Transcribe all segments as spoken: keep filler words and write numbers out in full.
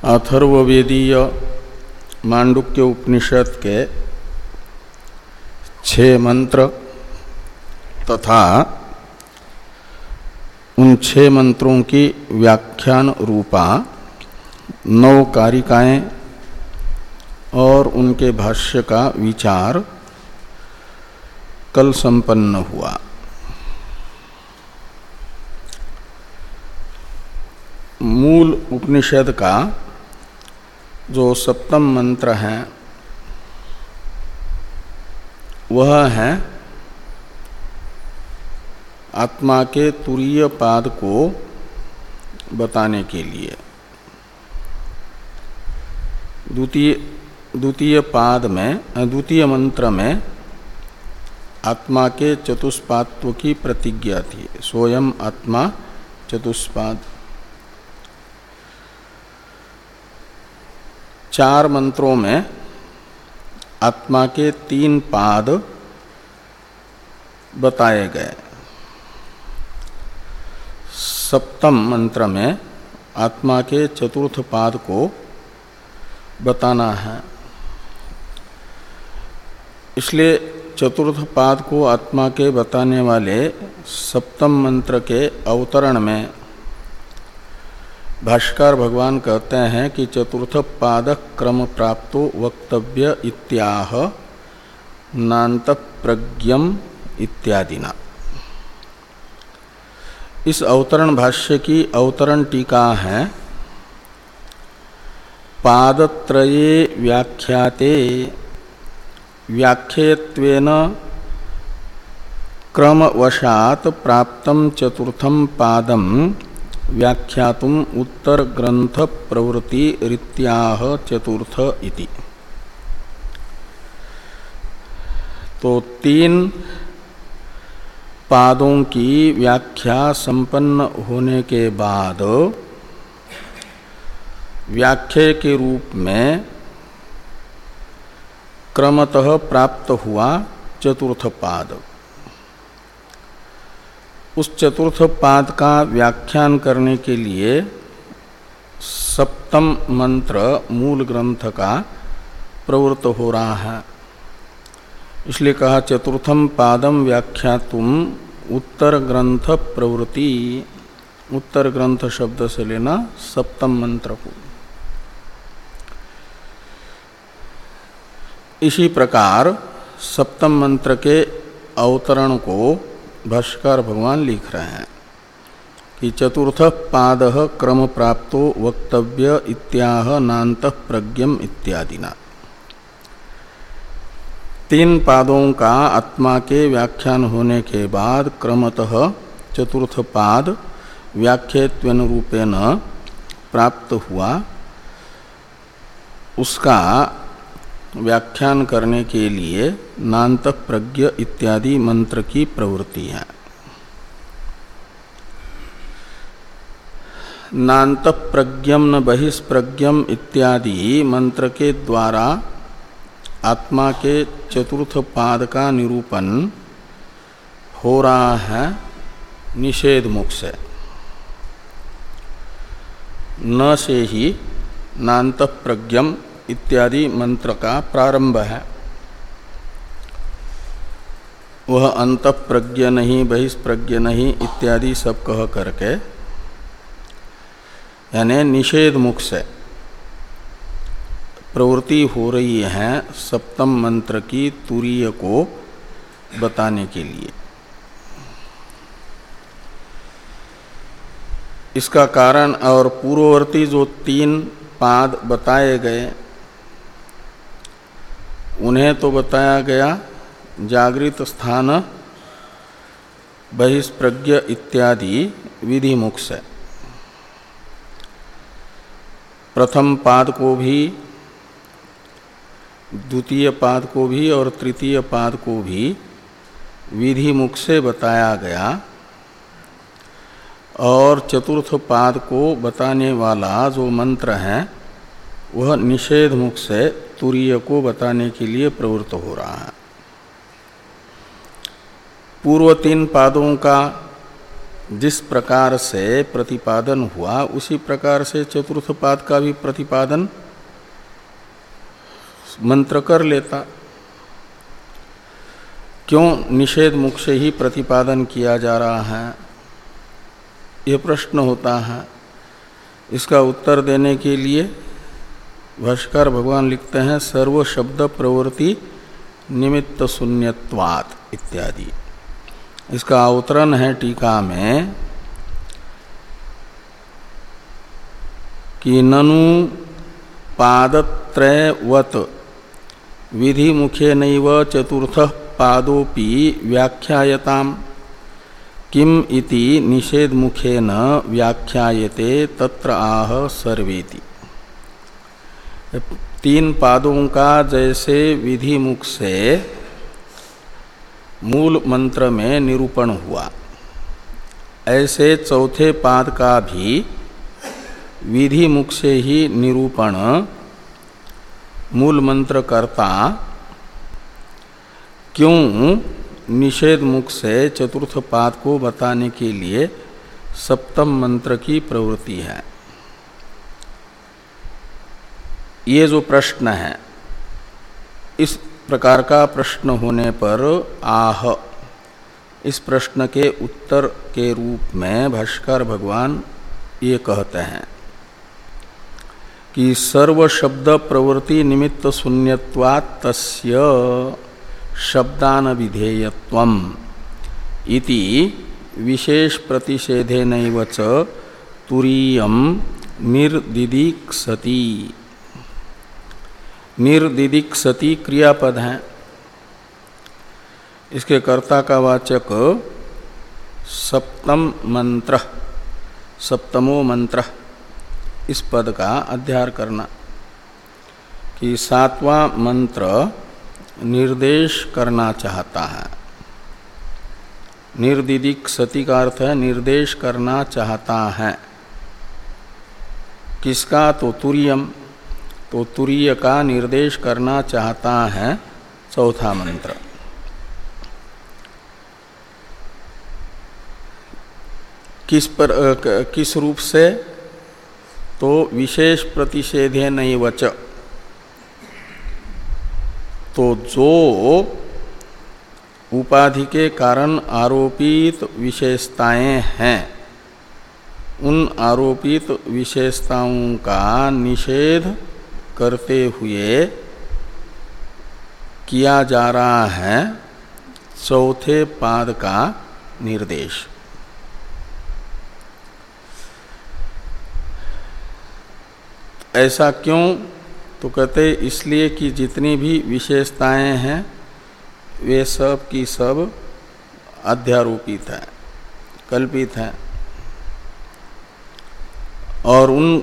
अथर्ववेदीय मांडुक्य उपनिषद के छह मंत्र तथा उन छह मंत्रों की व्याख्यान रूपा नौ कारिकाएं और उनके भाष्य का विचार कल संपन्न हुआ। मूल उपनिषद का जो सप्तम मंत्र है वह है आत्मा के तुरीय पाद को बताने के लिए। द्वितीय द्वितीय पाद में द्वितीय मंत्र में आत्मा के चतुष्पात्व की प्रतिज्ञा थी। सोयम आत्मा चतुष्पाद। चार मंत्रों में आत्मा के तीन पाद बताए गए। सप्तम मंत्र में आत्मा के चतुर्थ पाद को बताना है। इसलिए चतुर्थ पाद को आत्मा के बताने वाले सप्तम मंत्र के अवतरण में भाष्यकार भगवान कहते हैं कि चतुर्थ पादक क्रम प्राप्तो वक्तव्य इत्याह नान्त प्रज्ञम इत्यादिना। इस अवतरण भाष्य की अवतरण टीका है पादत्रये व्याख्याते व्याख्यत्वेन क्रमवशात् प्राप्तं चतुर्थं पादं व्याख्यातुम उत्तर ग्रंथ प्रवृत्ति रीत्याह चतुर्थ इति। तो तीन पादों की व्याख्या संपन्न होने के बाद व्याख्या के रूप में क्रमतः प्राप्त हुआ चतुर्थ पाद। उस चतुर्थ पाद का व्याख्यान करने के लिए सप्तम मंत्र मूल ग्रंथ का प्रवृत्त हो रहा है। इसलिए कहा चतुर्थम पादम व्याख्यातुम उत्तर ग्रंथ प्रवृत्ति। उत्तर ग्रंथ शब्द से लेना सप्तम मंत्र को। इसी प्रकार सप्तम मंत्र के अवतरण को भाष्यकार भगवान लिख रहे हैं कि चतुर्थ पाद क्रम प्राप्तो वक्तव्य इत्याह नान्त प्रज्ञम इत्यादिना। तीन पादों का आत्मा के व्याख्यान होने के बाद क्रमतः चतुर्थ पाद व्याख्यत्वेन रूपेण प्राप्त हुआ। उसका व्याख्यान करने के लिए नान्त प्रज्ञ इत्यादि मंत्र की प्रवृत्ति है। नान्त प्रज्ञम न बहिष्प्रज्ञम इत्यादि मंत्र के द्वारा आत्मा के चतुर्थ पाद का निरूपण हो रहा है निषेध मुख से। न से ही नान्त प्रज्ञम इत्यादि मंत्र का प्रारंभ है। वह अंतःप्रज्ञ नहीं बहिष्प्रज्ञ नहीं इत्यादि सब कह करके यानी निषेध मुख से प्रवृत्ति हो रही है सप्तम मंत्र की तुरीय को बताने के लिए। इसका कारण और पूर्ववर्ती जो तीन पाद बताए गए उन्हें तो बताया गया जागृत स्थान बहिष्प्रज्ञ इत्यादि विधि मुख से। प्रथम पाद को भी द्वितीय पाद को भी और तृतीय पाद को भी विधि मुख से बताया गया और चतुर्थ पाद को बताने वाला जो मंत्र है वह निषेध मुख से तुरीय को बताने के लिए प्रवृत्त हो रहा है। पूर्व तीन पादों का जिस प्रकार से प्रतिपादन हुआ उसी प्रकार से चतुर्थ पाद का भी प्रतिपादन मंत्र कर लेता। क्यों निषेध मुख से ही प्रतिपादन किया जा रहा है, ये प्रश्न होता है। इसका उत्तर देने के लिए भाष्यकार भगवान लिखते हैं सर्व शब्द प्रवृत्ति निमित्त शून्यत्वात् इत्यादि। इसका अवतरण है टीका में कि ननु पादत्रयवत् विधि मुखे नैव चतुर्थ पादोपि व्याख्यायताम् किम इति निषेध मुखेन व्याख्यायते तत्र आह सर्वेति। तीन पादों का जैसे विधि मुख से मूल मंत्र में निरूपण हुआ, ऐसे चौथे पाद का भी विधि मुख से ही निरूपण मूल मंत्र करता क्यों निषेध मुख से चतुर्थ पाद को बताने के लिए सप्तम मंत्र की प्रवृत्ति है। ये जो प्रश्न है, इस प्रकार का प्रश्न होने पर आह, इस प्रश्न के उत्तर के रूप में भाष्यकार भगवान ये कहते हैं कि सर्व शब्द प्रवृत्ति निमित्त शून्यत्वात् तस्य शब्दान विधेयत्वम् इति विशेष प्रतिषेधेनैव च तुरीयम् निर्दिदीक्षति। निर्दिदीक्षति क्रियापद है। इसके कर्ता का वाचक सप्तम मंत्र, सप्तमो मंत्र, इस पद का अध्यार करना कि सातवां मंत्र निर्देश करना चाहता है। निर्दिदीक्षति का अर्थ है निर्देश करना चाहता है। किसका? तो तुरीयम, तो तुरीय का निर्देश करना चाहता है चौथा मंत्र। किस पर किस रूप से? तो विशेष प्रतिषेधे नहीं वच, तो जो उपाधि के कारण आरोपित विशेषताएं हैं, उन आरोपित विशेषताओं का निषेध करते हुए किया जा रहा है चौथे पाद का निर्देश। ऐसा क्यों? तो कहते इसलिए कि जितनी भी विशेषताएं हैं वे सब की सब अध्यारोपित है, कल्पित है, और उन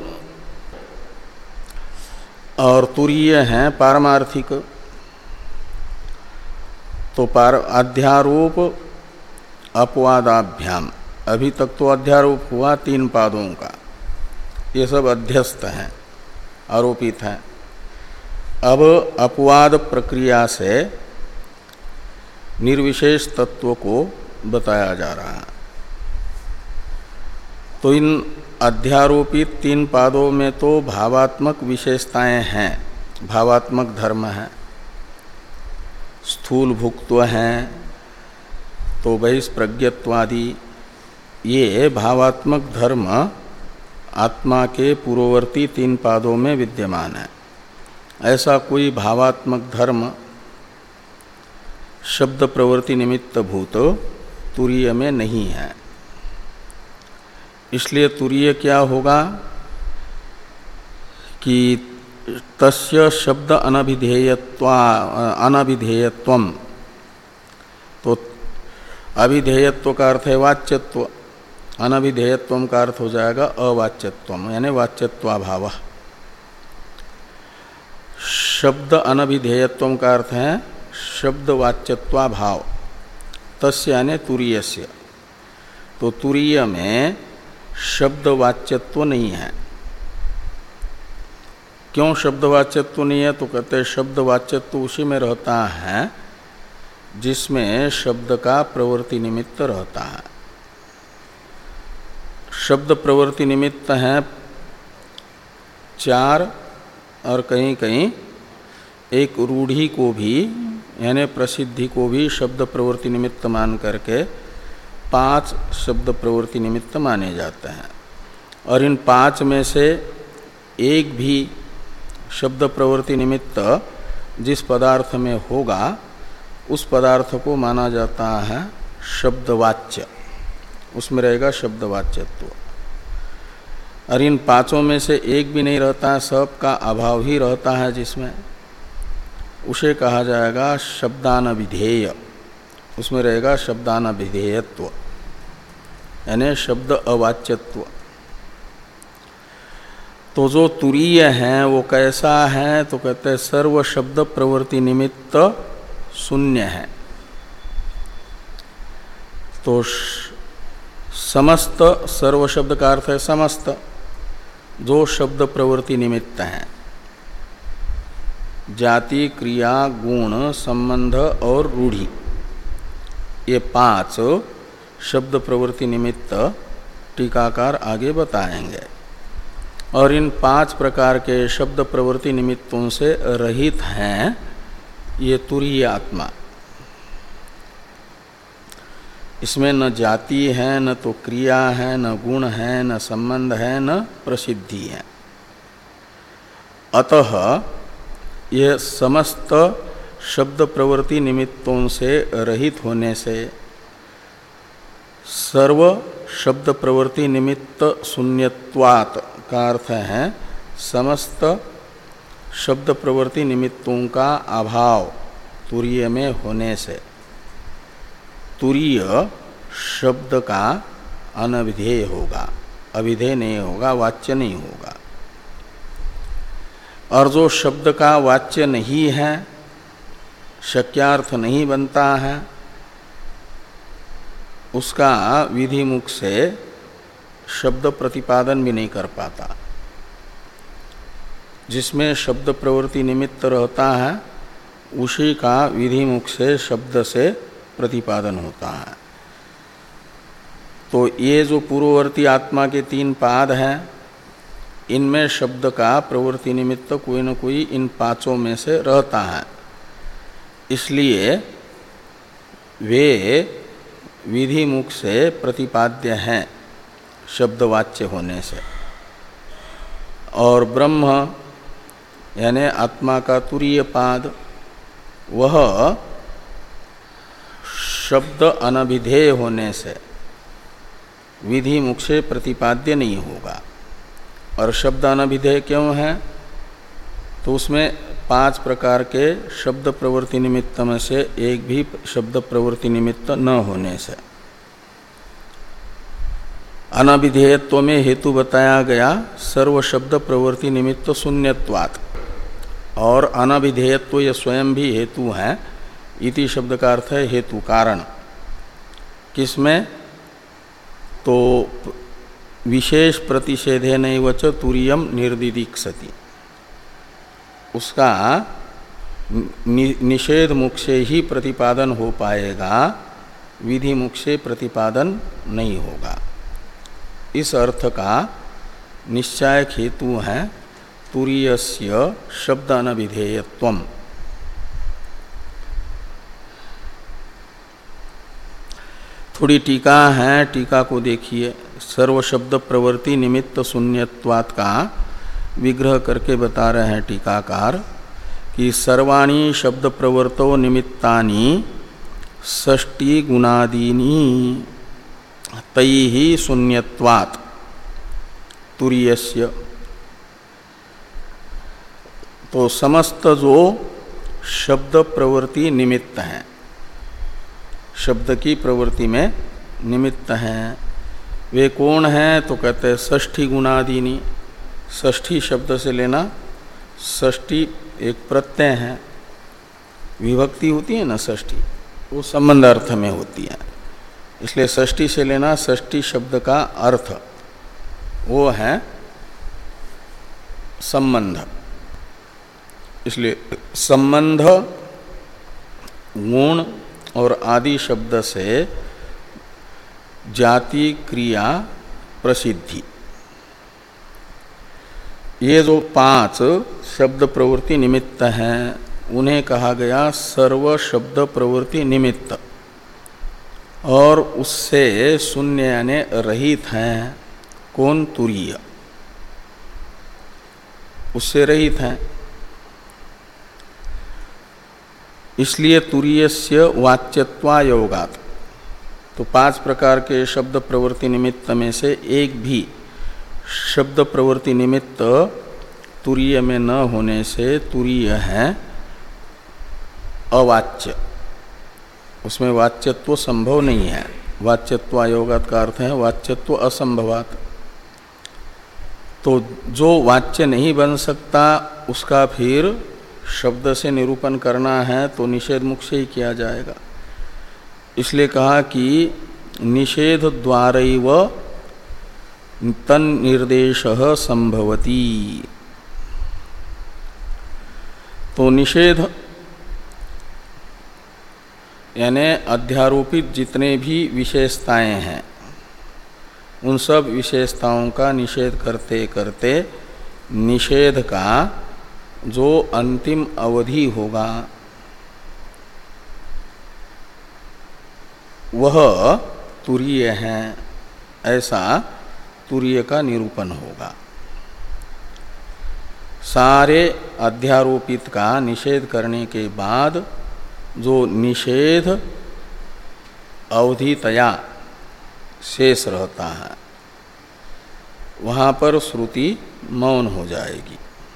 और तुरीय हैं पारमार्थिक। तो पार अध्यारोप अपवादाभ्याम, अभी तक तो अध्यारोप हुआ तीन पादों का, ये सब अध्यस्त हैं, आरोपित हैं। अब अपवाद प्रक्रिया से निर्विशेष तत्व को बताया जा रहा है। तो इन अध्यारोपित तीन पादों में तो भावात्मक विशेषताएं हैं, भावात्मक धर्म है, स्थूल भुक्त्व हैं, तो बहिष्प्रज्ञत्वादि, ये भावात्मक धर्म आत्मा के पूर्ववर्ती तीन पादों में विद्यमान है। ऐसा कोई भावात्मक धर्म शब्द प्रवृत्ति निमित्त भूत तुरीय में नहीं है। इसलिए तुरीय क्या होगा कि तस्य शब्द अनभिधेयत्वा अनभिधेयत्वम, तो अभिधेयत्व का अर्थ है वाच्यत्व, अनभिधेयत्वम का अर्थ हो जाएगा अवाच्यत्वम, यानी वाच्यत्वाभाव। शब्द अनभिधेयत्वम का अर्थ है शब्द वाच्यत्वाभाव, तस्य यानी तुरीयस्य। तो तुरीय में शब्द वाच्यत्व नहीं है। क्यों शब्द वाच्यत्व नहीं है? तो कहते हैं शब्द वाच्यत्व उसी में रहता है जिसमें शब्द का प्रवृत्ति निमित्त रहता है। शब्द प्रवृत्ति निमित्त हैं चार, और कहीं कहीं एक रूढ़ी को भी यानी प्रसिद्धि को भी शब्द प्रवृत्ति निमित्त मान करके पांच शब्द प्रवृत्ति निमित्त माने जाते हैं। और इन पांच में से एक भी शब्द प्रवृत्ति निमित्त जिस पदार्थ में होगा उस पदार्थ को माना जाता है शब्दवाच्य, उसमें रहेगा शब्दवाच्यत्व। और इन पांचों में से एक भी नहीं रहता है, सब का अभाव ही रहता है जिसमें, उसे कहा जाएगा शब्दानविधेय, उसमें रहेगा शब्दानविधेयत्व यानी शब्द अवाच्यत्व। तो जो तुरीय है वो कैसा है, तो कहते हैं सर्व शब्द प्रवृत्ति निमित्त शून्य है। तो समस्त, सर्व शब्द का अर्थ है समस्त, जो शब्द प्रवृत्ति निमित्त हैं, जाति, क्रिया, गुण, संबंध और रूढ़ी, ये पांच शब्द प्रवृत्ति निमित्त टीकाकार आगे बताएंगे। और इन पांच प्रकार के शब्द प्रवृत्ति निमित्तों से रहित हैं ये तुरीय आत्मा। इसमें न जाति है, न तो क्रिया है, न गुण है, न संबंध है, न प्रसिद्धि है। अतः यह समस्त शब्द प्रवृत्ति निमित्तों से रहित होने से सर्व शब्द प्रवृत्ति निमित्त शून्यत्वात् का अर्थ है समस्त शब्द प्रवृत्ति निमित्तों का अभाव तुरीय में होने से तुरीय शब्द का अनविधेय होगा, अविधेय नहीं होगा, वाच्य नहीं होगा। और जो शब्द का वाच्य नहीं है, शक्यार्थ नहीं बनता है, उसका विधि मुख से शब्द प्रतिपादन भी नहीं कर पाता। जिसमें शब्द प्रवृत्ति निमित्त रहता है उसी का विधि मुख से शब्द से प्रतिपादन होता है। तो ये जो पूर्ववर्ती आत्मा के तीन पाद हैं, इनमें शब्द का प्रवृत्ति निमित्त कोई न कोई इन पांचों में से रहता है, इसलिए वे विधि मुख से प्रतिपाद्य हैं शब्दवाच्य होने से। और ब्रह्म यानी आत्मा का तुरीय पाद वह शब्द अनभिधेय होने से विधि मुख से प्रतिपाद्य नहीं होगा। और शब्द अनभिधेय क्यों है, तो उसमें पांच प्रकार के शब्द प्रवृत्ति निमित्त में से एक भी शब्द प्रवृत्ति निमित्त न होने से। अनभिधेयत्व में हेतु बताया गया सर्व शब्द प्रवृत्ति निमित्त शून्यत्वात्, और अनभिधेयत्व यह स्वयं भी हेतु है। इति शब्द का अर्थ है हेतु, कारण। किसमें, तो विशेष प्रतिषेधेनैव च तुरीयम निर्दिदीक्षति, उसका नि, निषेध मुख से ही प्रतिपादन हो पाएगा, विधि मुख से प्रतिपादन नहीं होगा। इस अर्थ का निश्चायक हेतु है तुरीयस्य शब्द अनभिधेयत्वम्। थोड़ी टीका है, टीका को देखिए। सर्व शब्द प्रवृत्ति निमित्त शून्यत्वात् का विग्रह करके बता रहे हैं टीकाकार कि सर्वाणि शब्द प्रवृत्तो निमित्तानि षष्टि गुणादीनि तैहि शून्यत्वात् तुरीयस्य। तो समस्त जो शब्द प्रवृत्ति निमित्त हैं, शब्द की प्रवृत्ति में निमित्त हैं, वे कौन हैं, तो कहते हैं षष्ठी गुणादीनि। षष्ठी शब्द से लेना, षष्ठी एक प्रत्यय है, विभक्ति होती है ना षष्ठी, वो संबंध अर्थ में होती है, इसलिए षष्ठी से लेना। षष्ठी शब्द का अर्थ वो है संबंध, इसलिए संबंध गुण और आदि शब्द से जाति, क्रिया प्रसिद्धि। ये जो पांच शब्द प्रवृत्ति निमित्त हैं उन्हें कहा गया सर्व शब्द प्रवृत्ति निमित्त, और उससे शून्य यानी रहित हैं। कौन? तुरीय, उससे रहित हैं। इसलिए तुरीयस्य वाच्यत्वायोगात्, तो पांच प्रकार के शब्द प्रवृत्ति निमित्त में से एक भी शब्द प्रवृत्ति निमित्त तुरीय में न होने से तुरीय है अवाच्य, उसमें वाच्यत्व संभव नहीं है। वाच्यत्वायोगात् का अर्थ है वाच्यत्व असंभवात्। तो जो वाच्य नहीं बन सकता उसका फिर शब्द से निरूपण करना है तो निषेध मुख से ही किया जाएगा। इसलिए कहा कि निषेध द्वारैव तन्निर्देशः संभवति। तो निषेध यानी अध्यारोपित जितने भी विशेषताएं हैं उन सब विशेषताओं का निषेध करते करते निषेध का जो अंतिम अवधि होगा वह तुरीय है, ऐसा तुरीय का निरूपण होगा। सारे अध्यारोपित का निषेध करने के बाद जो निषेध अवधितया शेष रहता है वहाँ पर श्रुति मौन हो जाएगी,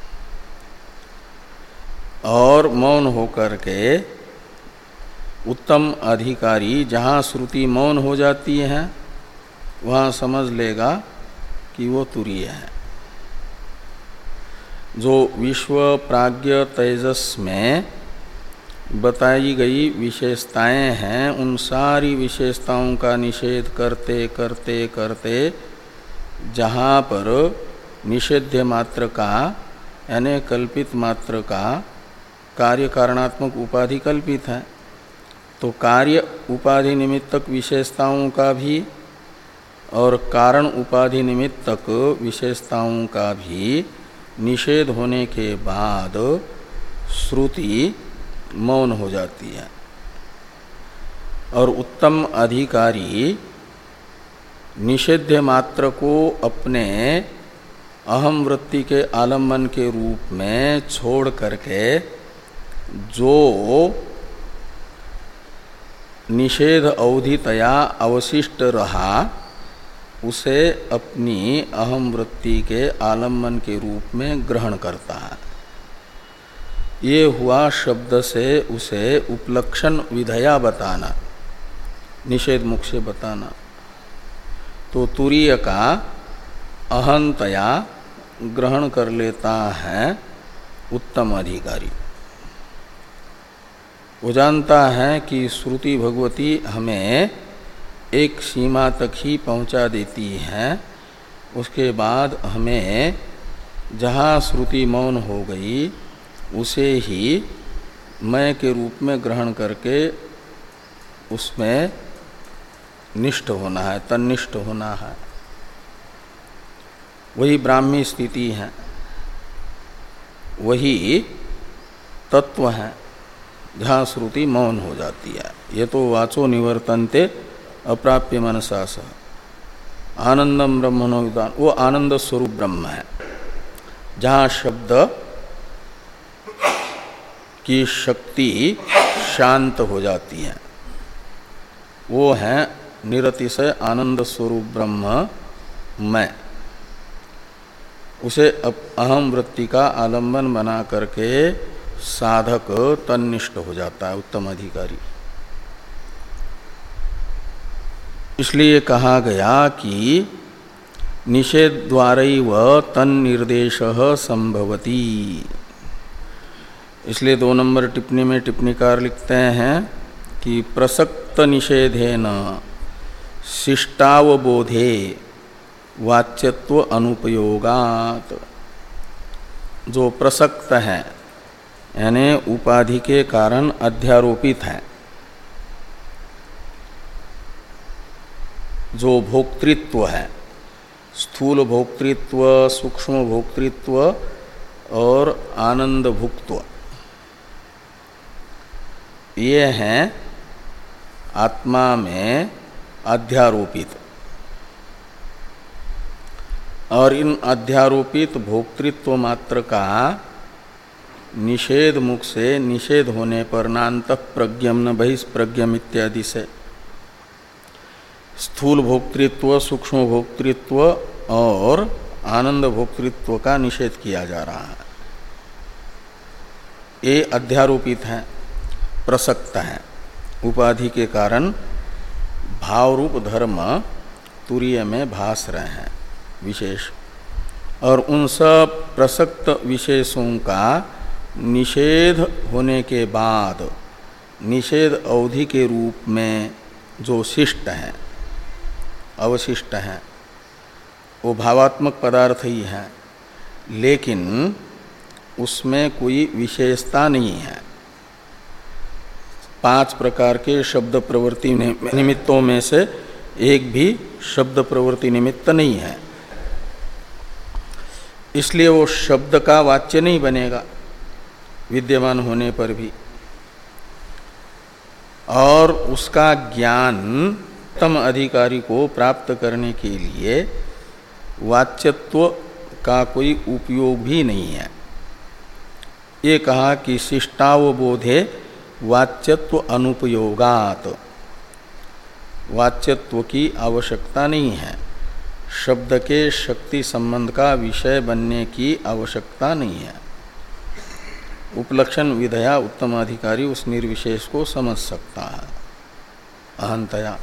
और मौन होकर के उत्तम अधिकारी जहाँ श्रुति मौन हो जाती है वहाँ समझ लेगा कि वो तुरीय है। जो विश्व प्राज्ञ तेजस में बताई गई विशेषताएं हैं उन सारी विशेषताओं का निषेध करते करते करते जहाँ पर निषेध्य मात्र का यानी कल्पित मात्र का कार्य कारणात्मक उपाधि कल्पित है, तो कार्य उपाधि निमित्तक विशेषताओं का भी और कारण उपाधि निमित्तक विशेषताओं का भी निषेध होने के बाद श्रुति मौन हो जाती है, और उत्तम अधिकारी निषेध्य मात्र को अपने अहम वृत्ति के आलम्बन के रूप में छोड़ करके जो निषेध अवधितया अवशिष्ट रहा उसे अपनी अहम वृत्ति के आलम्बन के रूप में ग्रहण करता है। ये हुआ शब्द से उसे उपलक्षण विधया बताना, निषेध मुख से बताना। तो तुरीय का अहंतया ग्रहण कर लेता है उत्तम अधिकारी। वो जानता है कि श्रुति भगवती हमें एक सीमा तक ही पहुंचा देती है, उसके बाद हमें जहाँ श्रुति मौन हो गई उसे ही मैं के रूप में ग्रहण करके उसमें निष्ठ होना है, तन्निष्ठ होना है। वही ब्राह्मी स्थिति है, वही तत्व है जहाँ श्रुति मौन हो जाती है। ये तो वाचो निवर्तन्ते अप्राप्य मनसा सह आनंदम ब्रह्मणो विद्वान, वो आनंद स्वरूप ब्रह्म है जहाँ शब्द की शक्ति शांत हो जाती है। वो है निरतिशय आनंद स्वरूप ब्रह्म मैं। उसे अहम वृत्ति का आलंबन बना करके साधक तन्निष्ठ हो जाता है, उत्तम अधिकारी। इसलिए कहा गया कि निषेध द्वारैव तन्निर्देशः संभवति। इसलिए दो नंबर टिप्पणी में टिप्पणीकार लिखते हैं कि प्रसक्त निषेधेन शिष्टावबोधे वाच्यत्व अनुपयोगात। जो प्रसक्त है यानी उपाधि के कारण अध्यारोपित है, जो भोक्तृत्व है स्थूल भोक्तृत्व, सूक्ष्म भोक्तृत्व और आनंद भुक्त्व, ये हैं आत्मा में अध्यारोपित। और इन अध्यारोपित भोक्तृत्व मात्र का निषेध मुख से निषेध होने पर नान्तः प्रज्ञम न बहिष्प्रज्ञम इत्यादि से स्थूल भोक्तृत्व, सूक्ष्म भोक्तृत्व और आनंद भोक्तृत्व का निषेध किया जा रहा है। ये अध्यारोपित हैं, प्रसक्त हैं, उपाधि के कारण भाव रूप धर्म तुरीय में भास रहे हैं विशेष। और उन सब प्रसक्त विशेषों का निषेध होने के बाद निषेध अवधि के रूप में जो शिष्ट हैं, अवशिष्ट हैं, वो भावात्मक पदार्थ ही हैं, लेकिन उसमें कोई विशेषता नहीं है। पांच प्रकार के शब्द प्रवृत्ति निमित्तों में से एक भी शब्द प्रवृत्ति निमित्त नहीं है, इसलिए वो शब्द का वाच्य नहीं बनेगा विद्यमान होने पर भी। और उसका ज्ञान उत्तम अधिकारी को प्राप्त करने के लिए वाच्यत्व का कोई उपयोग भी नहीं है। ये कहा कि शिष्टावबोधे वाच्यत्व अनुपयोगात, वाच्यत्व की आवश्यकता नहीं है, शब्द के शक्ति संबंध का विषय बनने की आवश्यकता नहीं है। उपलक्षण विधया उत्तम अधिकारी उस निर्विशेष को समझ सकता है अहंतया।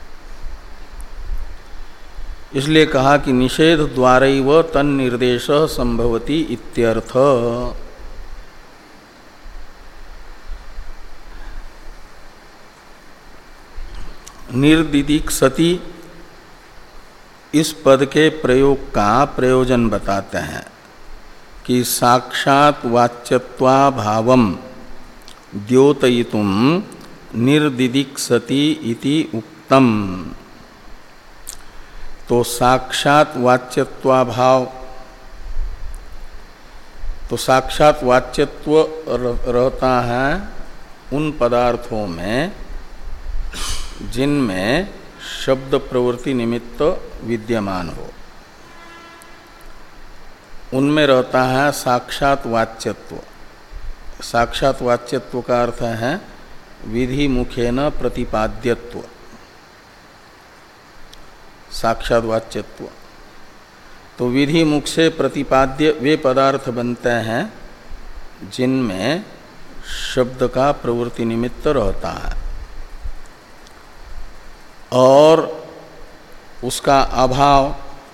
इसलिए कहा कि निषेध द्वारैव तन्निर्देश संभवति इत्यर्थ। निर्दिदिक्सति इस पद के प्रयोग का प्रयोजन बताते हैं कि साक्षात वाच्यत्वाभावम द्योतयितुम निर्दिदिक्सति इति उक्तम। तो साक्षात वाच्यत्वाभाव, तो साक्षात वाच्यत्व रहता है उन पदार्थों में जिनमें शब्द प्रवृत्ति निमित्त विद्यमान हो, उनमें रहता है साक्षात वाच्यत्व। साक्षात वाच्यत्व का अर्थ है विधि मुखेन प्रतिपाद्यत्व, साक्षात वाच्यत्व। तो विधि मुख से प्रतिपाद्य वे पदार्थ बनते हैं जिनमें शब्द का प्रवृत्ति निमित्त रहता है, और उसका अभाव,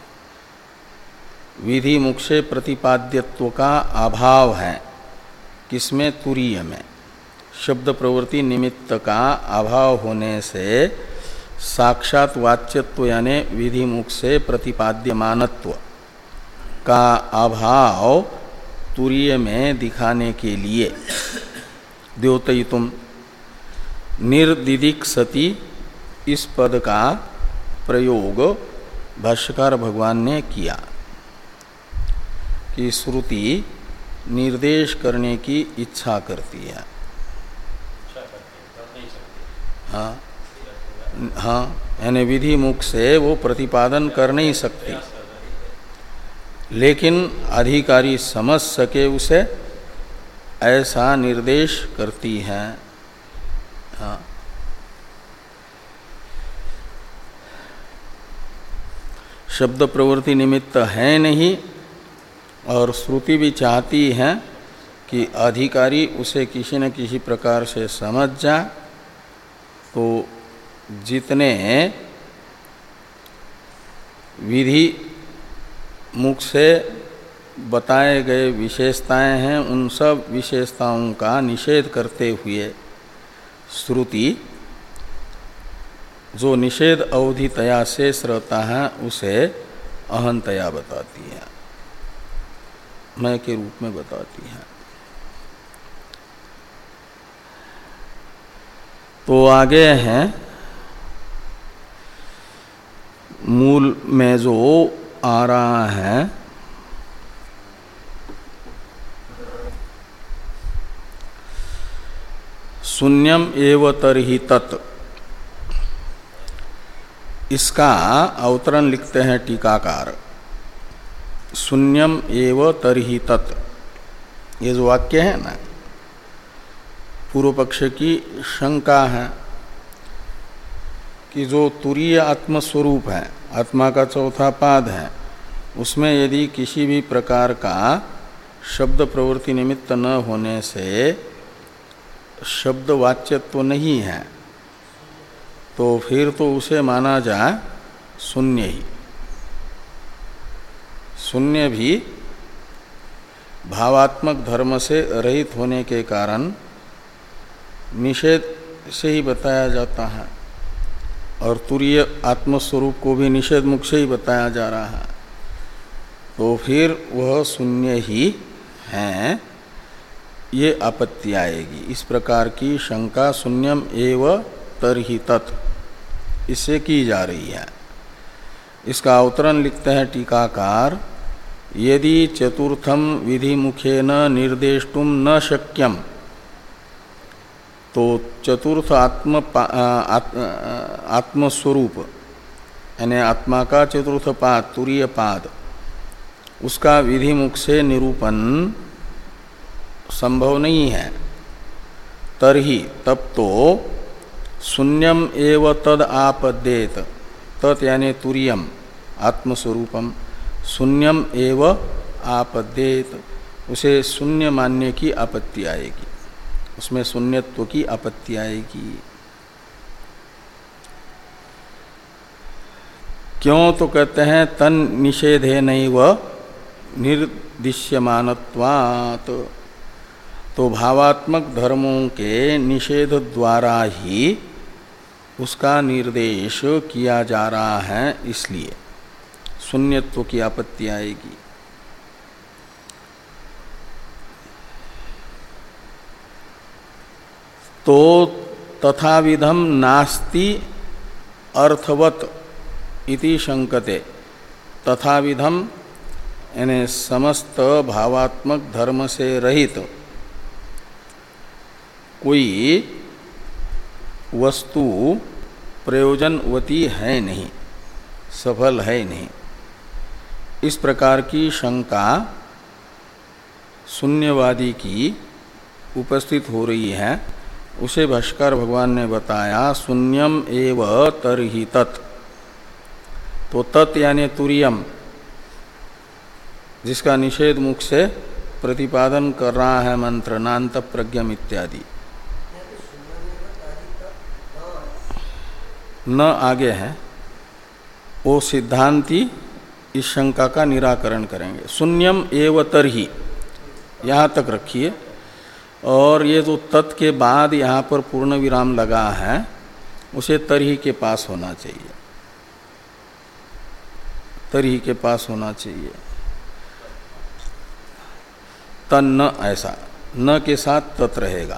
विधि मुख से प्रतिपाद्यत्व का अभाव है किसमें? तुरीय में। शब्द प्रवृत्ति निमित्त का अभाव होने से साक्षात वाच्यत्व यानी विधि मुख से प्रतिपाद्यमानत्व का अभाव तुरीय में दिखाने के लिए द्योतयितुम निर्दिदिक्सति इस पद का प्रयोग भाष्यकार भगवान ने किया कि श्रुति निर्देश करने की इच्छा करती है। हाँ हाँ, यानी विधि मुख से वो प्रतिपादन कर नहीं सकती, लेकिन अधिकारी समझ सके उसे ऐसा निर्देश करती है। हाँ, शब्द प्रवृत्ति निमित्त है नहीं, और श्रुति भी चाहती है कि अधिकारी उसे किसी न किसी प्रकार से समझ जाए। तो जितने विधि मुख से बताए गए विशेषताएं हैं, उन सब विशेषताओं का निषेध करते हुए श्रुति जो निषेध अवधितया शेष रहता है उसे अहंतया बताती है, मैं के रूप में बताती है। तो आगे हैं मूल में जो आ रहा है शून्यम एव तर्हि तत्। इसका अवतरण लिखते हैं टीकाकार, शून्यम एव तर्हि तत्। ये जो वाक्य है ना, पूर्व पक्ष की शंका है कि जो तुरीय आत्मस्वरूप है, आत्मा का चौथा पाद है, उसमें यदि किसी भी प्रकार का शब्द प्रवृत्ति निमित्त न होने से शब्द वाच्यत्व नहीं है, तो फिर तो उसे माना जाए शून्य ही। शून्य भी भावात्मक धर्म से रहित होने के कारण निषेध से ही बताया जाता है, और तुरीय आत्मस्वरूप को भी निषेध मुख से ही बताया जा रहा है, तो फिर वह शून्य ही है, ये आपत्ति आएगी। इस प्रकार की शंका शून्यम एव तर्हि तत् इससे की जा रही है। इसका अवतरण लिखते हैं टीकाकार, यदि चतुर्थम विधि मुखेन निर्देष्टुम न शक्यम, तो चतुर्थ आत्म आत्मस्वरूप यानी आत्मा का चतुर्थ पाद तुरीय पाद, उसका विधि मुख से निरूपण संभव नहीं है, तरही तब तो शून्यम एव तद आपद्येत। तत् यानी तुरीयम आत्मस्वरूपम शून्यम एव आपद्येत, उसे शून्य मानने की आपत्ति आएगी, उसमें शून्यत्व की आपत्ति आएगी। क्यों? तो कहते हैं तन निषेधे नैव निर्दिश्यमानत्वात्, तो भावात्मक धर्मों के निषेध द्वारा ही उसका निर्देश किया जा रहा है, इसलिए शून्यत्व की आपत्ति आएगी। तो तथाविधम नास्ति अर्थवत इति शंकते। तथाविधम यानी समस्त भावात्मक धर्म से रहित कोई वस्तु प्रयोजनवती है नहीं, सफल है नहीं, इस प्रकार की शंका शून्यवादी की उपस्थित हो रही है। उसे भाष्कर भगवान ने बताया शून्यम एव तर्हि तत्। तो तत् यानी तुरीयम, जिसका निषेध मुख से प्रतिपादन कर रहा है मंत्र नान्त प्रज्ञम इत्यादि। न आगे है, वो सिद्धांती इस शंका का निराकरण करेंगे। शून्यम एव तर्हि यहाँ तक रखिए, और ये जो तत् के बाद यहाँ पर पूर्ण विराम लगा है, उसे तर्हि के पास होना चाहिए, तर्हि के पास होना चाहिए। तन्न ऐसा न के साथ तत् रहेगा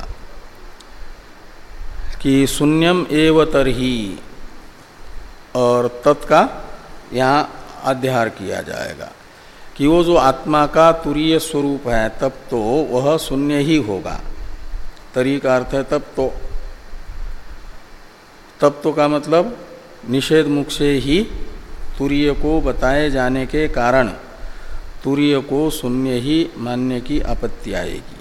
कि शून्यम एव तर्हि, और तत् का यहाँ अध्यार किया जाएगा कि वो जो आत्मा का तुरीय स्वरूप है तब तो वह शून्य ही होगा। तर्हि का अर्थ है तब तो। तब तो का मतलब निषेध मुख से ही तुरीय को बताए जाने के कारण तुरीय को शून्य ही मानने की आपत्ति आएगी।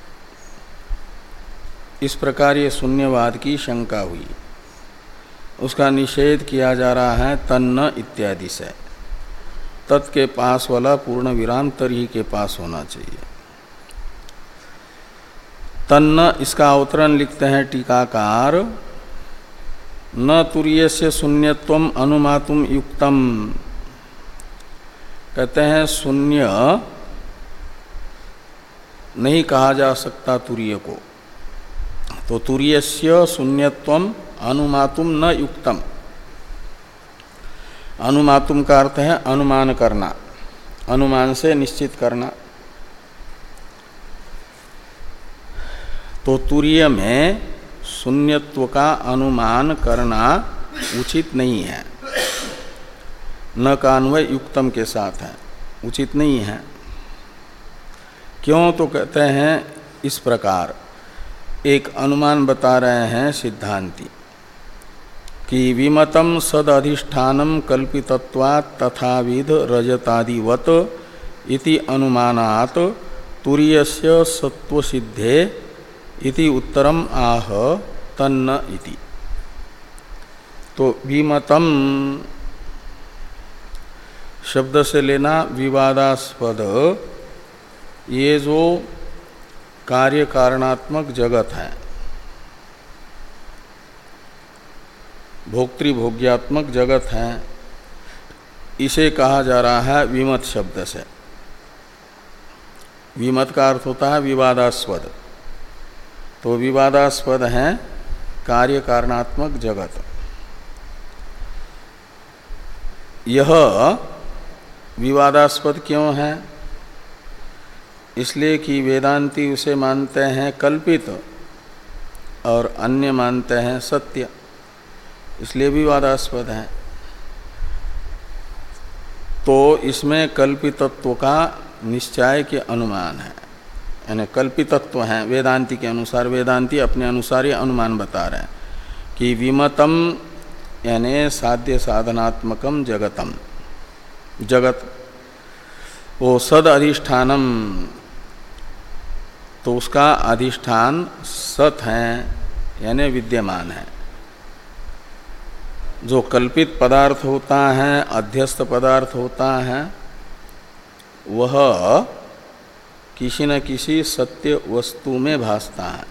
इस प्रकार ये शून्यवाद की शंका हुई, उसका निषेध किया जा रहा है तन्न इत्यादि से। तत् के पास वाला पूर्ण विराम तर्हि के पास होना चाहिए। तन्न इसका अवतरण लिखते हैं टीकाकार, न तुरीयस्य शून्यत्वम अनुमातुम युक्तम। कहते हैं शून्य नहीं कहा जा सकता तुरीय को, तो तुरीयस्य शून्यत्वम अनुमातुम न युक्तम। अनुमातुम का अर्थ है अनुमान करना, अनुमान से निश्चित करना। तो तुरीय में शून्यत्व का अनुमान करना उचित नहीं है। न का अन्वय युक्तम के साथ है, उचित नहीं है। क्यों? तो कहते हैं इस प्रकार, एक अनुमान बता रहे हैं सिद्धांती कि विमतम सद अधिष्ठानम कल्पितत्वात् तथाविध रजतादिवत इति अनुमानात् तुरीयस्य सत्वसिद्धे इति उत्तरम आह तन्न इति। तो विमतम शब्द से लेना विवादास्पद, ये जो कार्य कारणात्मक जगत है, भोक्तृभोग्यात्मक जगत है, इसे कहा जा रहा है विमत शब्द से। विमत का अर्थ होता है विवादास्पद। तो विवादास्पद है कार्य कारणात्मक जगत। यह विवादास्पद क्यों है? इसलिए कि वेदांती उसे मानते हैं कल्पित और अन्य मानते हैं सत्य, इसलिए विवादास्पद है। तो इसमें कल्पितत्व का निश्चय के अनुमान है, यानी कल्पितत्व है वेदांती के अनुसार। वेदांती अपने अनुसार ये अनुमान बता रहे हैं कि विमतम यानी साध्य साधनात्मकम जगतम, जगत वो सद अधिष्ठानम, तो उसका अधिष्ठान सत है यानी विद्यमान है। जो कल्पित पदार्थ होता है, अध्यस्त पदार्थ होता है, वह किसी न किसी सत्य वस्तु में भासता है।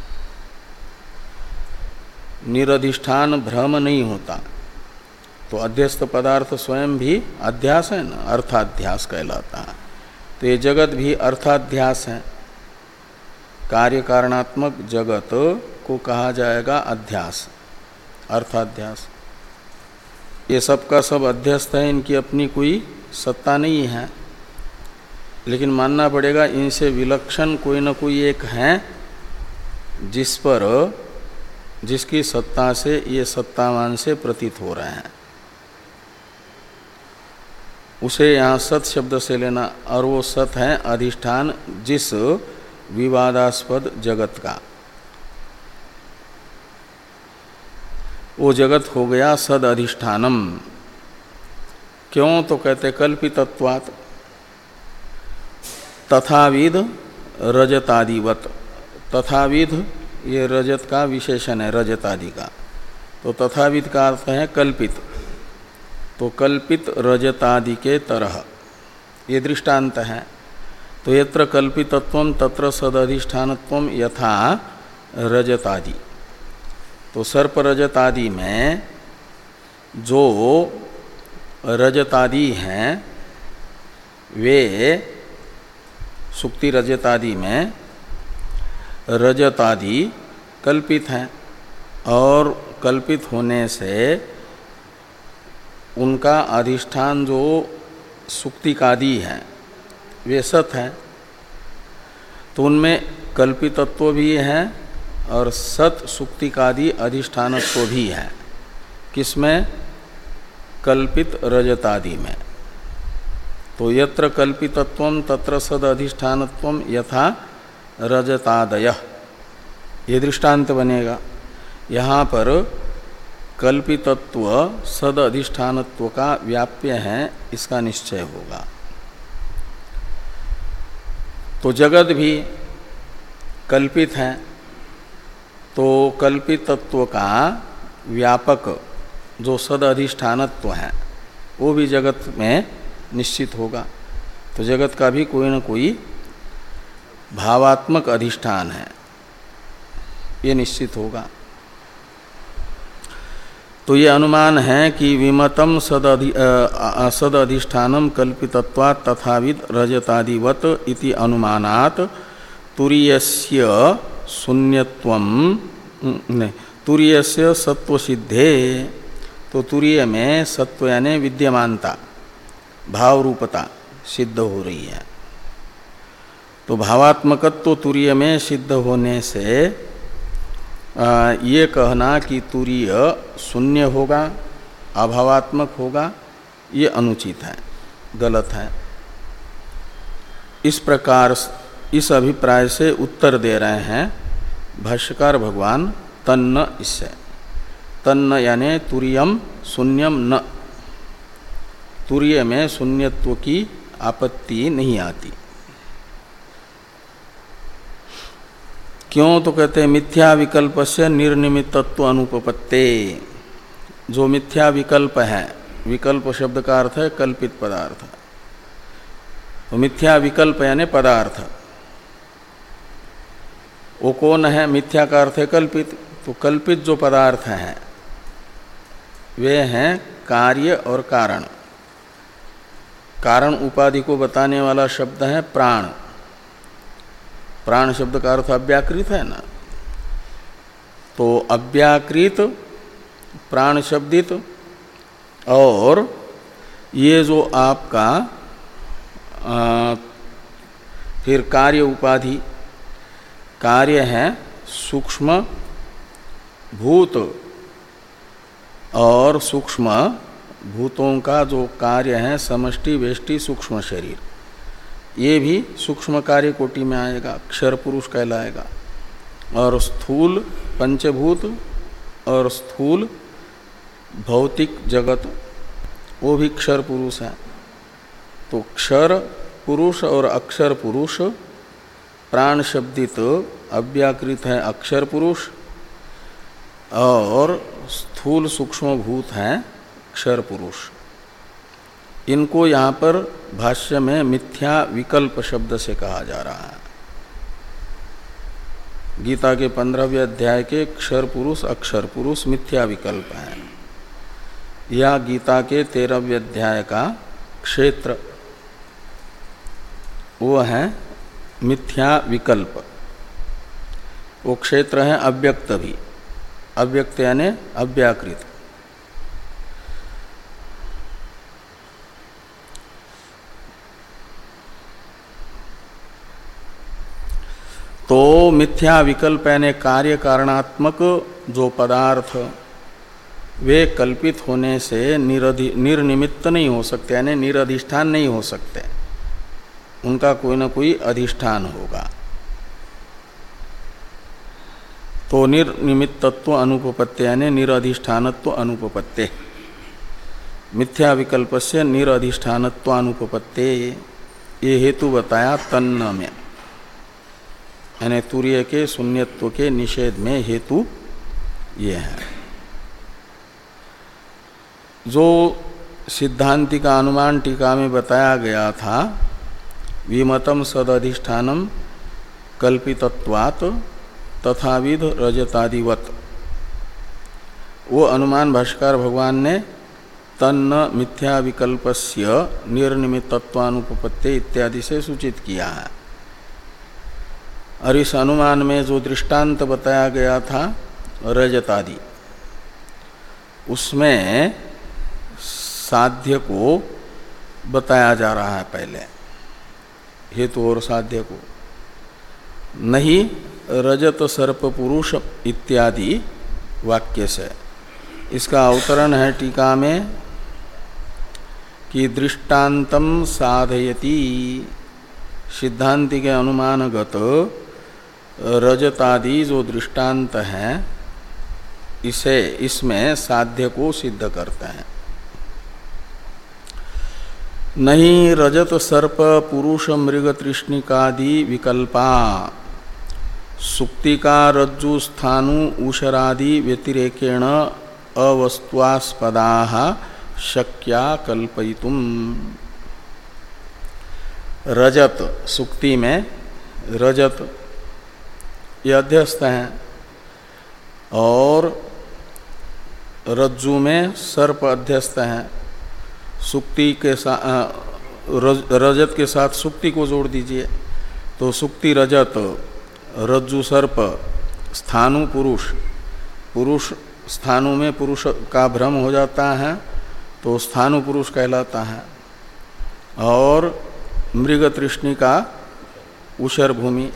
निरधिष्ठान भ्रम नहीं होता। तो अध्यस्त पदार्थ स्वयं भी अध्यास है ना, अर्थाध्यास कहलाता है। तो ये जगत भी अर्थाध्यास है। कार्य कारणात्मक जगत को कहा जाएगा अध्यास, अर्थाध्यास। ये सब का सब अध्यस्त है, इनकी अपनी कोई सत्ता नहीं है, लेकिन मानना पड़ेगा इनसे विलक्षण कोई न कोई एक है जिस पर, जिसकी सत्ता से ये सत्तावान से प्रतीत हो रहे हैं। उसे यहाँ सत शब्द से लेना, और वो सत है अधिष्ठान जिस विवादास्पद जगत का। वो जगत हो गया सद अधिष्ठानम। क्यों? तो कहते कल्पितत्वात् तथाविध रजतादिवत। तथाविध ये रजत का विशेषण है, रजतादि का। तो तथाविध का अर्थ है कल्पित। तो कल्पित रजतादि के तरह ये दृष्टांत है। तो यत्र कल्पितत्वम तत्र सदधिष्ठानत्वम यथा रजतादि। तो सर्प रजतादि में जो रजतादि हैं वे सुक्ति रजतादि में रजतादि कल्पित हैं, और कल्पित होने से उनका अधिष्ठान जो सुक्तिकादि है वे सत है। तो उनमें कल्पितत्व भी है और सत सुक्तिकादि अधिष्ठानत्व भी है। किसमें? कल्पित रजतादि में। तो यत्र कल्पितत्वम तत्र सद अधिष्ठानत्वम यथा रजतादय, ये दृष्टांत बनेगा। यहाँ पर कल्पितत्व सद अधिष्ठानत्व का व्याप्य है, इसका निश्चय होगा। तो जगत भी कल्पित है, तो कल्पितत्व का व्यापक जो सद अधिष्ठानत्व है वो भी जगत में निश्चित होगा। तो जगत का भी कोई न कोई भावात्मक अधिष्ठान है, ये निश्चित होगा। तो ये अनुमान है कि विमतम सदधि सद अधिष्ठानम कल्पितत्वात् तथाविद रजतादिवत इति अनुमानात् तुरीयस्य शून्यत्वम तुरीयस्य सत्वसिद्धे। तो तुरीय में सत्व यानी विद्यमानता, भाव रूपता सिद्ध हो रही है। तो भावात्मकत्व तुरीय में सिद्ध होने से आ, ये कहना कि तुरीय शून्य होगा, अभावात्मक होगा, ये अनुचित है, गलत है। इस प्रकार इस अभिप्राय से उत्तर दे रहे हैं भाष्यकार भगवान तन्न इससे। तन्न यानी तुर्यम शून्यम न, तुर्य में शून्यत्व की आपत्ति नहीं आती। क्यों? तो कहते हैं मिथ्या विकल्प से निर्निमित्तत्व अनुपपत्ते। जो मिथ्या विकल्प है, विकल्प शब्द का अर्थ है कल्पित पदार्थ, तो मिथ्या विकल्प यानी पदार्थ, वो कौन है? मिथ्या का अर्थ है कल्पित, तो कल्पित जो पदार्थ हैं वे हैं कार्य और कारण। कारण उपाधि को बताने वाला शब्द है प्राण। प्राण शब्द का अर्थ अव्याकृत है ना, तो अव्याकृत प्राण शब्दित, और ये जो आपका आ, फिर कार्य उपाधि, कार्य है सूक्ष्म भूत, और सूक्ष्म भूतों का जो कार्य है समष्टि वेष्टि सूक्ष्म शरीर, ये भी सूक्ष्म कार्य कोटि में आएगा, अक्षर पुरुष कहलाएगा। और स्थूल पंचभूत और स्थूल भौतिक जगत वो भी क्षर पुरुष है। तो क्षर पुरुष और अक्षर पुरुष, प्राण शब्दित अव्याकृत है अक्षर पुरुष, और स्थूल सूक्ष्म भूत है क्षर पुरुष। इनको यहाँ पर भाष्य में मिथ्या विकल्प शब्द से कहा जा रहा है। गीता के पंद्रहवें अध्याय के क्षर पुरुष अक्षर पुरुष मिथ्या विकल्प है, या गीता के तेरहवें अध्याय का क्षेत्र वो है मिथ्या विकल्प। वो क्षेत्र है अव्यक्त भी, अव्यक्त यानी अव्याकृत। तो मिथ्या विकल्प यानी कार्य कारणात्मक जो पदार्थ वे कल्पित होने से निरधि निर्निमित्त नहीं हो सकते, यानी निरधिष्ठान नहीं हो सकते, उनका कोई ना कोई अधिष्ठान होगा। तो निर्निमित्तत्व अनुपपत्ति यानी निरधिष्ठानत्व अनुपपत्ति, मिथ्या विकल्प से निरधिष्ठानत्व अनुपपत्ति, ये हेतु बताया तन्न में, यानी तुर्य के शून्यत्व के निषेध में हेतु ये है। जो सिद्धांति का अनुमान टीका में बताया गया था, विमतम सदधिष्ठानम कल्पितत्वात् तथाविध रजतादिवत, वो अनुमान भाष्यकार भगवान ने तन्न मिथ्या विकल्पस्य निर्निमित्तत्वानुपपत्ति इत्यादि से सूचित किया है। और इस अनुमान में जो दृष्टांत बताया गया था रजतादि, उसमें साध्य को बताया जा रहा है पहले, हेतु और साध्य को, नहीं रजत सर्प पुरुष इत्यादि वाक्य से। इसका अवतरण है टीका में कि दृष्टांतम साधयति, सिद्धांति के अनुमानगत रजतादि जो दृष्टांत है इसे इसमें साध्य को सिद्ध करते हैं। नहीं रजत सर्प पुरुष मृग तृष्णिकादि विकल्पा सुक्तिका रज्जु स्थानु ऊषरादि व्यतिरेकेण अवस्त्वास्पदाः शक्या कल्पयितुम। रजत सुक्ति में रजत ये अध्यस्त हैं, और रज्जु में सर्प अध्यस्त हैं। सुक्ति के साथ रज, रजत के साथ सुक्ति को जोड़ दीजिए तो सुक्ति रजत, रज्जु सर्प, स्थानु पुरुष, पुरुष स्थानु में पुरुष का भ्रम हो जाता है तो स्थानु पुरुष कहलाता है, और मृग तृष्णिका उषर भूमि।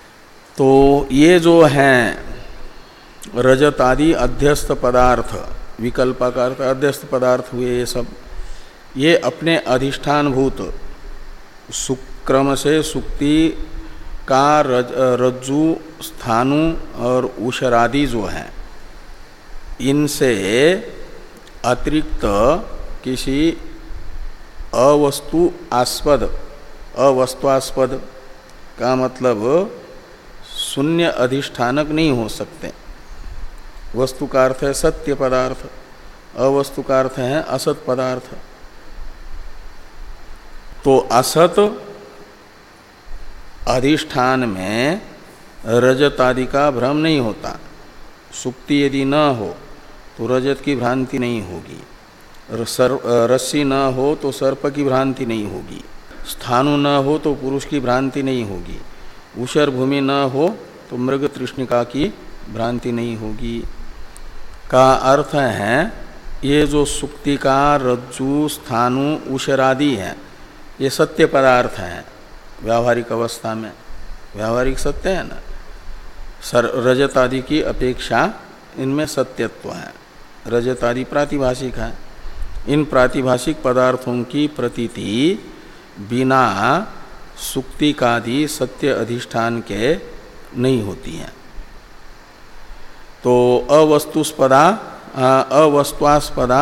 तो ये जो हैं रजत आदि अध्यस्त पदार्थ विकल्पा का अर्थ अध्यस्त पदार्थ हुए ये सब, ये अपने अधिष्ठानभूत सुक्रम से सुक्ति का रज, रज्जु स्थानु और उषरादि जो हैं, इनसे अतिरिक्त किसी अवस्तु आस्पद, अवस्तुआस्पद का मतलब शून्य अधिष्ठानक नहीं हो सकते। वस्तु का अर्थ है सत्य पदार्थ, अवस्तु का अर्थ है असत पदार्थ। तो असत अधिष्ठान में रजत आदि का भ्रम नहीं होता। सुक्ति यदि न हो तो रजत की भ्रांति नहीं होगी, रस्सी न हो तो सर्प की भ्रांति नहीं होगी, स्थानु न हो तो पुरुष की भ्रांति नहीं होगी, ऊषर भूमि न हो तो मृग तृष्णिका की भ्रांति नहीं होगी। का अर्थ है ये जो सुक्ति का रज्जु स्थानु ऊषरादि है, ये सत्य पदार्थ हैं व्यावहारिक अवस्था में, व्यावहारिक सत्य है ना। सर रजत आदि की अपेक्षा इनमें सत्यत्व है, रजत आदि प्रातिभाषिक है। इन प्रातिभाषिक पदार्थों की प्रतीति बिना सुक्तिकादि सत्य अधिष्ठान के नहीं होती हैं। तो अवस्तुस्पदा अवस्तुआस्पदा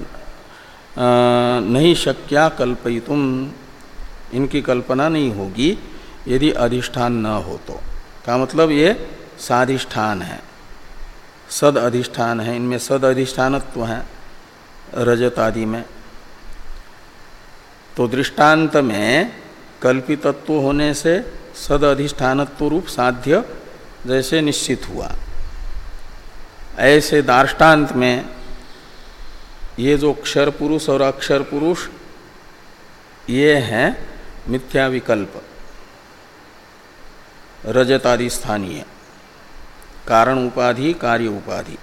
नहीं शक्या कल्पयितुम, इनकी कल्पना नहीं होगी यदि अधिष्ठान न हो तो। का मतलब ये साधिष्ठान है, सद अधिष्ठान है, इनमें सद अधिष्ठानत्व है रजत आदि में। तो दृष्टांत में कल्पितत्व होने से सद अधिष्ठानत्व रूप साध्य जैसे निश्चित हुआ, ऐसे दार्ष्टान्त में ये जो क्षर पुरुष और अक्षर पुरुष ये हैं मिथ्या विकल्प, रजत आदि स्थानीय, कारण उपाधि कार्य उपाधि।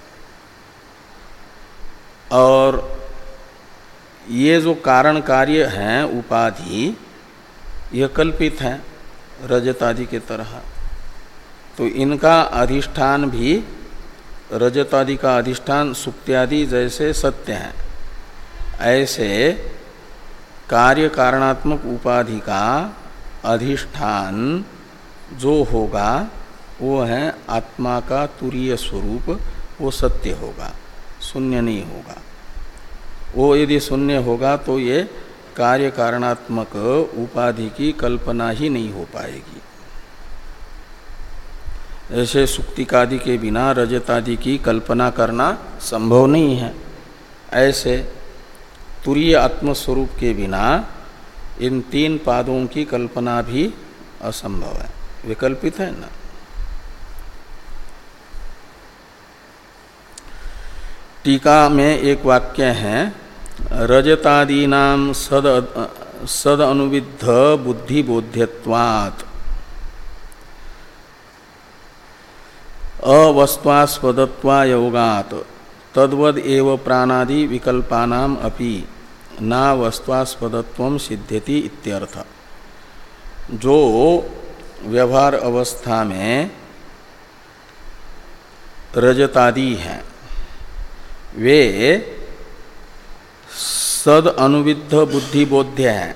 और ये जो कारण कार्य हैं उपाधि, यह कल्पित हैं रजत आदि के तरह। तो इनका अधिष्ठान भी रजत आदि का अधिष्ठान सुक्त्यादि जैसे सत्य हैं, ऐसे कार्य कारणात्मक उपाधि का अधिष्ठान जो होगा वो है आत्मा का तुरीय स्वरूप, वो सत्य होगा, शून्य नहीं होगा। वो यदि शून्य होगा तो ये कार्य कारणात्मक उपाधि की कल्पना ही नहीं हो पाएगी। ऐसे सुक्तिकादि के बिना रजतादि की कल्पना करना संभव नहीं है, ऐसे तुरीय आत्मस्वरूप के बिना इन तीन पादों की कल्पना भी असंभव है, विकल्पित है ना। टीका में एक वाक्य है, रजतादीनां सद सद अनुविद्ध बुद्धि बोध्यत्वात् अवस्त्वास्पदत्वा योगात् तद्वद एव प्राणादि विकल्पानाम अपि ना वस्त्वास्पदत्वम सिद्ध्यति इत्यर्थ। जो व्यवहार अवस्था में रजतादि हैं वे सद अनुविद्ध बुद्धि बोध्य हैं।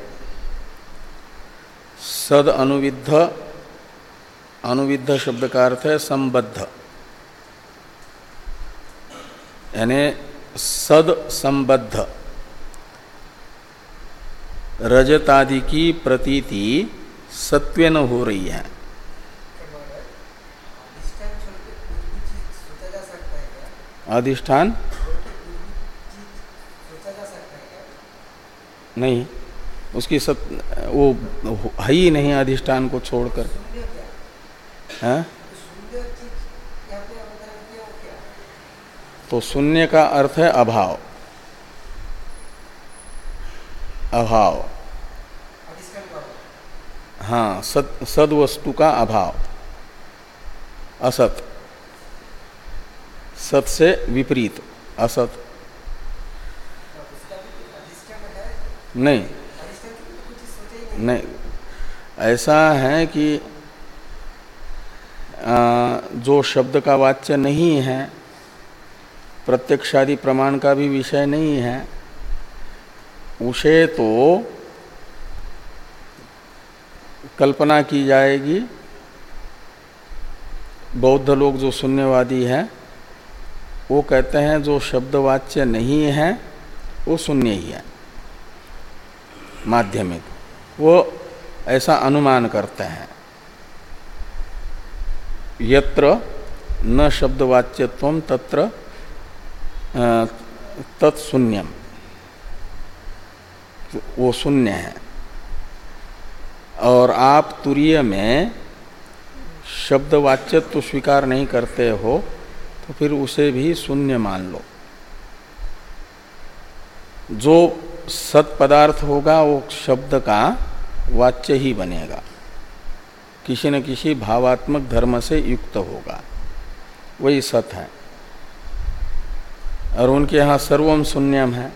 सद अनुविद्ध, अनुविद्ध शब्द का अर्थ है संबद्ध, यानी सद संबद्ध रजतादि की प्रतीति सत्वेन हो रही है। अधिष्ठान नहीं, उसकी सत वो है ही नहीं अधिष्ठान को छोड़कर। हैं? तो शून्य का अर्थ है अभाव, अभाव, हाँ, सद सद वस्तु का अभाव, असत, सत से विपरीत असत नहीं, नहीं। ऐसा है कि आ, जो शब्द का वाच्य नहीं है प्रत्यक्षादि प्रमाण का भी विषय नहीं है। उसे तो कल्पना की जाएगी। बौद्ध लोग जो शून्यवादी हैं वो कहते हैं जो शब्दवाच्य नहीं है वो शून्य ही है, माध्यमिक, वो ऐसा अनुमान करते हैं। यत्र न शब्दवाच्यत्वम तत्र तत्शून्यम, वो शून्य है। और आप तुरीय में शब्दवाच्यत्व स्वीकार नहीं करते हो तो फिर उसे भी शून्य मान लो। जो सत पदार्थ होगा वो शब्द का वाच्य ही बनेगा, किसी न किसी भावात्मक धर्म से युक्त होगा, वही सत है। और उनके यहाँ सर्वम शून्यम है,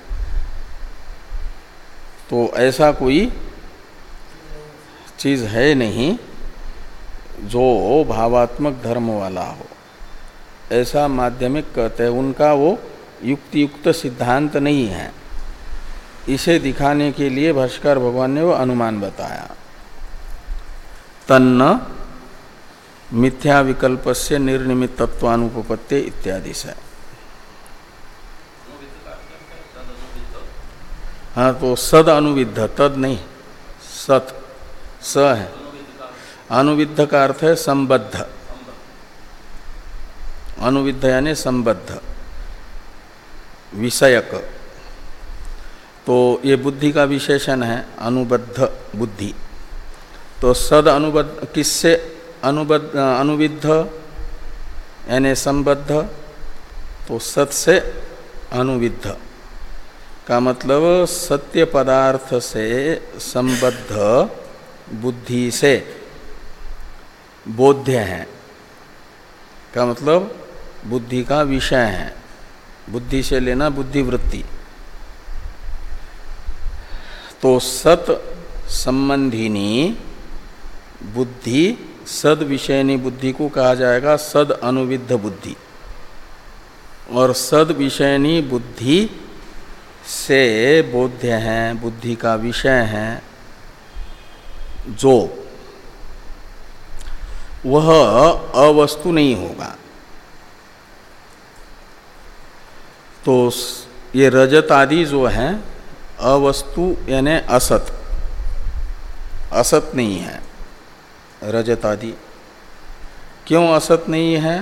तो ऐसा कोई चीज है नहीं जो भावात्मक धर्म वाला हो, ऐसा माध्यमिक कहते हैं। उनका वो युक्ति युक्त सिद्धांत नहीं है। इसे दिखाने के लिए भाष्कर भगवान ने वो अनुमान बताया। तन्न मिथ्या विकल्पस्य निर्निमित्तत्वानुपपत्ति इत्यादि से। हाँ, तो सद अनुविद्ध, तद नहीं, सत स है। अनुविद्ध का अर्थ है संबद्ध, अनुविद्ध यानी संबद्ध, विषयक। तो ये बुद्धि का विशेषण है, अनुबद्ध बुद्धि। तो सद अनुबद्ध किससे अनुबद्ध अनुविद्ध यानी संबद्ध, तो सत से अनुविद्ध का मतलब सत्य पदार्थ से संबद्ध बुद्धि से बोध्य है, का मतलब बुद्धि का विषय है। बुद्धि से लेना बुद्धिवृत्ति। तो सत संबंधिनी बुद्धि, सद विषयनी बुद्धि को कहा जाएगा सद अनुविद्ध बुद्धि। और सद विषयनी बुद्धि से बोध्य है, बुद्धि का विषय है जो, वह अवस्तु नहीं होगा। तो ये रजत आदि जो हैं अवस्तु यानी असत, असत नहीं है रजत आदि। क्यों असत नहीं है?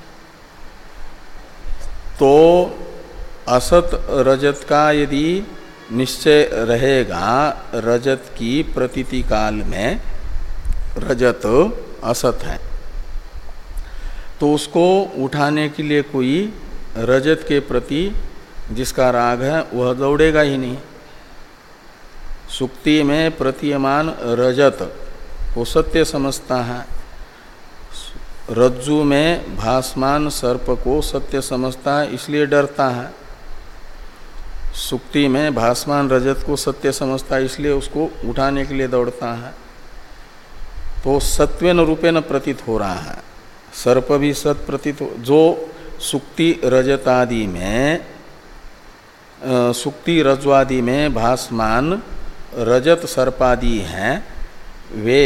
तो असत रजत का यदि निश्चय रहेगा, रजत की प्रतीति काल में रजत असत है, तो उसको उठाने के लिए कोई रजत के प्रति जिसका राग है वह दौड़ेगा ही नहीं। सुक्ति में प्रतीयमान रजत को सत्य समझता है, रज्जु में भासमान सर्प को सत्य समझता है, इसलिए डरता है। सुक्ति में भासमान रजत को सत्य समझता है, इसलिए उसको उठाने के लिए दौड़ता है। तो सत्वेन रूपेण प्रतीत हो रहा है, सर्प भी सत प्रतीत हो। जो सुक्ति रजत आदि में, सुक्ति रज्वादि में भासमान रजत सर्पादि हैं, वे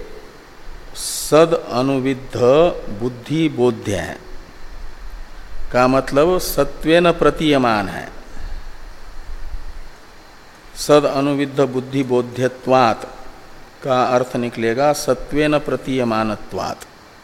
सद अनुविद्ध बुद्धि बोध्य है, का मतलब सत्वेन प्रतीयमान है। सद अनुविद्ध बुद्धि बोध्यत्वात् का अर्थ निकलेगा सत्वेन प्रतीयमानत्वात्।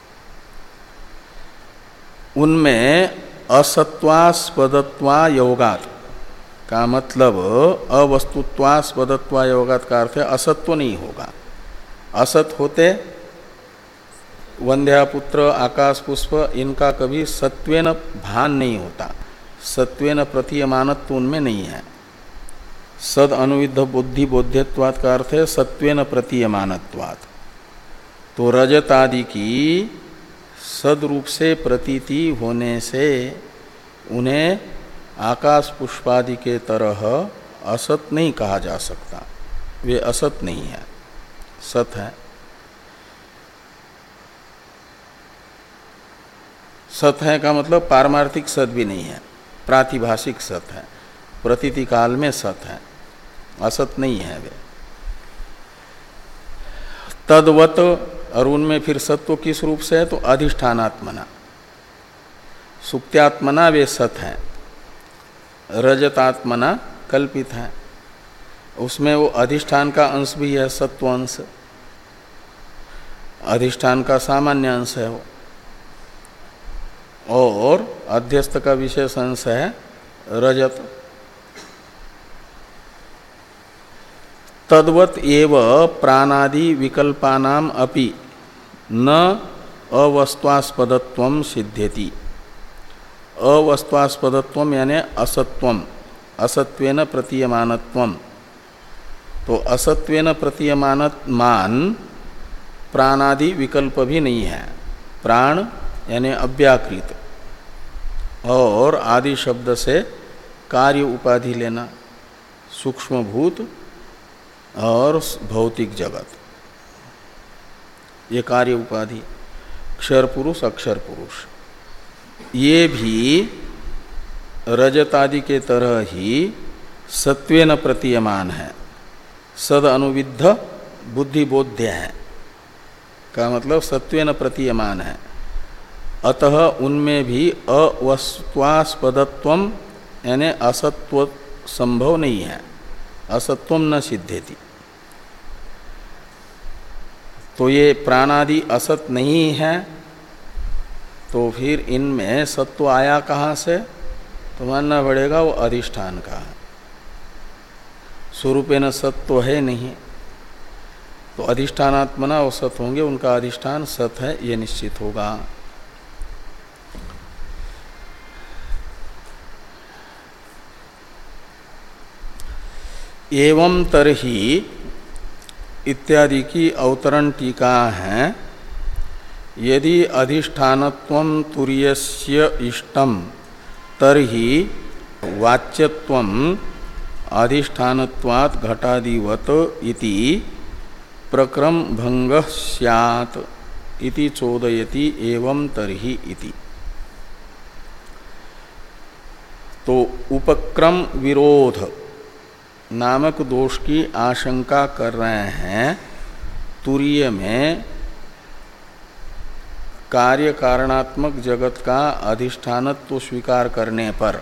उनमें असत्वास्पदत्वा योगात् का मतलब अवस्तुत्वास्पदत्वा योगात् का अर्थ है असत्व नहीं होगा। असत होते वंध्यापुत्र, आकाश पुष्प, इनका कभी सत्वेन भान नहीं होता, सत्वेन प्रतीयमानत्व उनमें नहीं है। सद अनुविद्ध बुद्धि बोध्यत्वात् का अर्थ है सत्वेन प्रतीयमानत्वात्। तो रजत आदि की सदरूप से प्रतीति होने से उन्हें आकाश पुष्पादि के तरह असत नहीं कहा जा सकता, वे असत नहीं है, सत है। सत है का मतलब पारमार्थिक सत भी नहीं है, प्रातिभाषिक सत है, प्रतीति काल में सत है, असत नहीं है वे। तद्वत, और उनमें फिर सत्व किस रूप से है तो अधिष्ठानात्मना, सुक्त्यात्मना वे सत हैं, रजतात्मना कल्पित है, उसमें वो अधिष्ठान का अंश भी है, सत्व अंश, अधिष्ठान का सामान्य अंश है वो, और अध्यस्त का विशेष अंश है रजत। तद्वत एव प्राणादि विकल्पानाम अपि न अवस्त्वास्पदत्वम सिद्ध्यति। अवस्त्वास्पदत्वम यानी असत्वम, असत्वेन प्रतीयमानत्वम। तो असत्वेन प्रतीयमान प्राणादि विकल्प भी नहीं है, प्राण यानी अव्याकृत, और आदि शब्द से कार्य उपाधि लेना, सूक्ष्म भूत और भौतिक जगत, ये कार्य उपाधि, क्षर पुरुष अक्षर पुरुष, ये भी रजतादि के तरह ही सत्वेन प्रतीयमान है, सद अनुविद्ध बुद्धि बोध्य है का मतलब सत्वेन प्रतीयमान है। अतः उनमें भी अवस्त्वास्पदत्वम यानी असत्व संभव नहीं है, असत्वम न सिद्धेति। तो ये प्राणादि असत नहीं है, तो फिर इनमें सत्व आया कहाँ से, तो मानना पड़ेगा वो अधिष्ठान का है, स्वरूपेण सत्व है नहीं, तो अधिष्ठानात्मना वो सत होंगे, उनका अधिष्ठान सत है, ये निश्चित होगा। एवं तरहि इत्यादि की अवतरण टीका है। यदि अधिष्ठानत्वं तुर्यस्य इष्टम तरहि वाच्यत्वं अधिष्ठानत्वात् घटादिवत इति प्रक्रम भंगः स्यात् इति चोदयति एवं तरहि इति। तो उपक्रम विरोध नामक दोष की आशंका कर रहे हैं। तुरीय में कार्य कारणात्मक जगत का अधिष्ठानत्व स्वीकार करने पर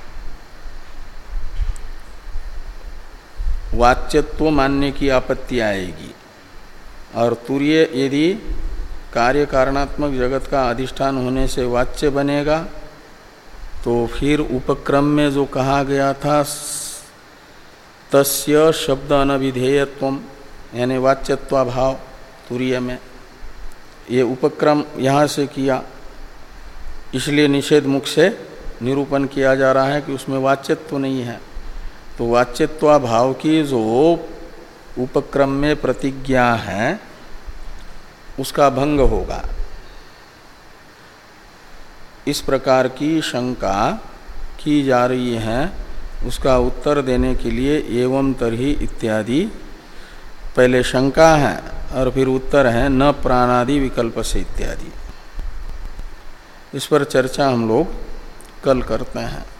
वाच्यत्व मानने की आपत्ति आएगी, और तुरीय यदि कार्य कारणात्मक जगत का अधिष्ठान होने से वाच्य बनेगा तो फिर उपक्रम में जो कहा गया था तस्य शब्द अनविधेयत्वम यानी वाच्यत्वाभाव तुरीय में, ये उपक्रम यहाँ से किया, इसलिए निषेध मुख से निरूपण किया जा रहा है कि उसमें वाच्यत्व नहीं है। तो वाच्यत्वाभाव की जो उपक्रम में प्रतिज्ञा है उसका भंग होगा। इस प्रकार की शंका की जा रही है, उसका उत्तर देने के लिए एवं तरहि इत्यादि पहले शंका है और फिर उत्तर है न प्राणादि विकल्प से इत्यादि। इस पर चर्चा हम लोग कल करते हैं।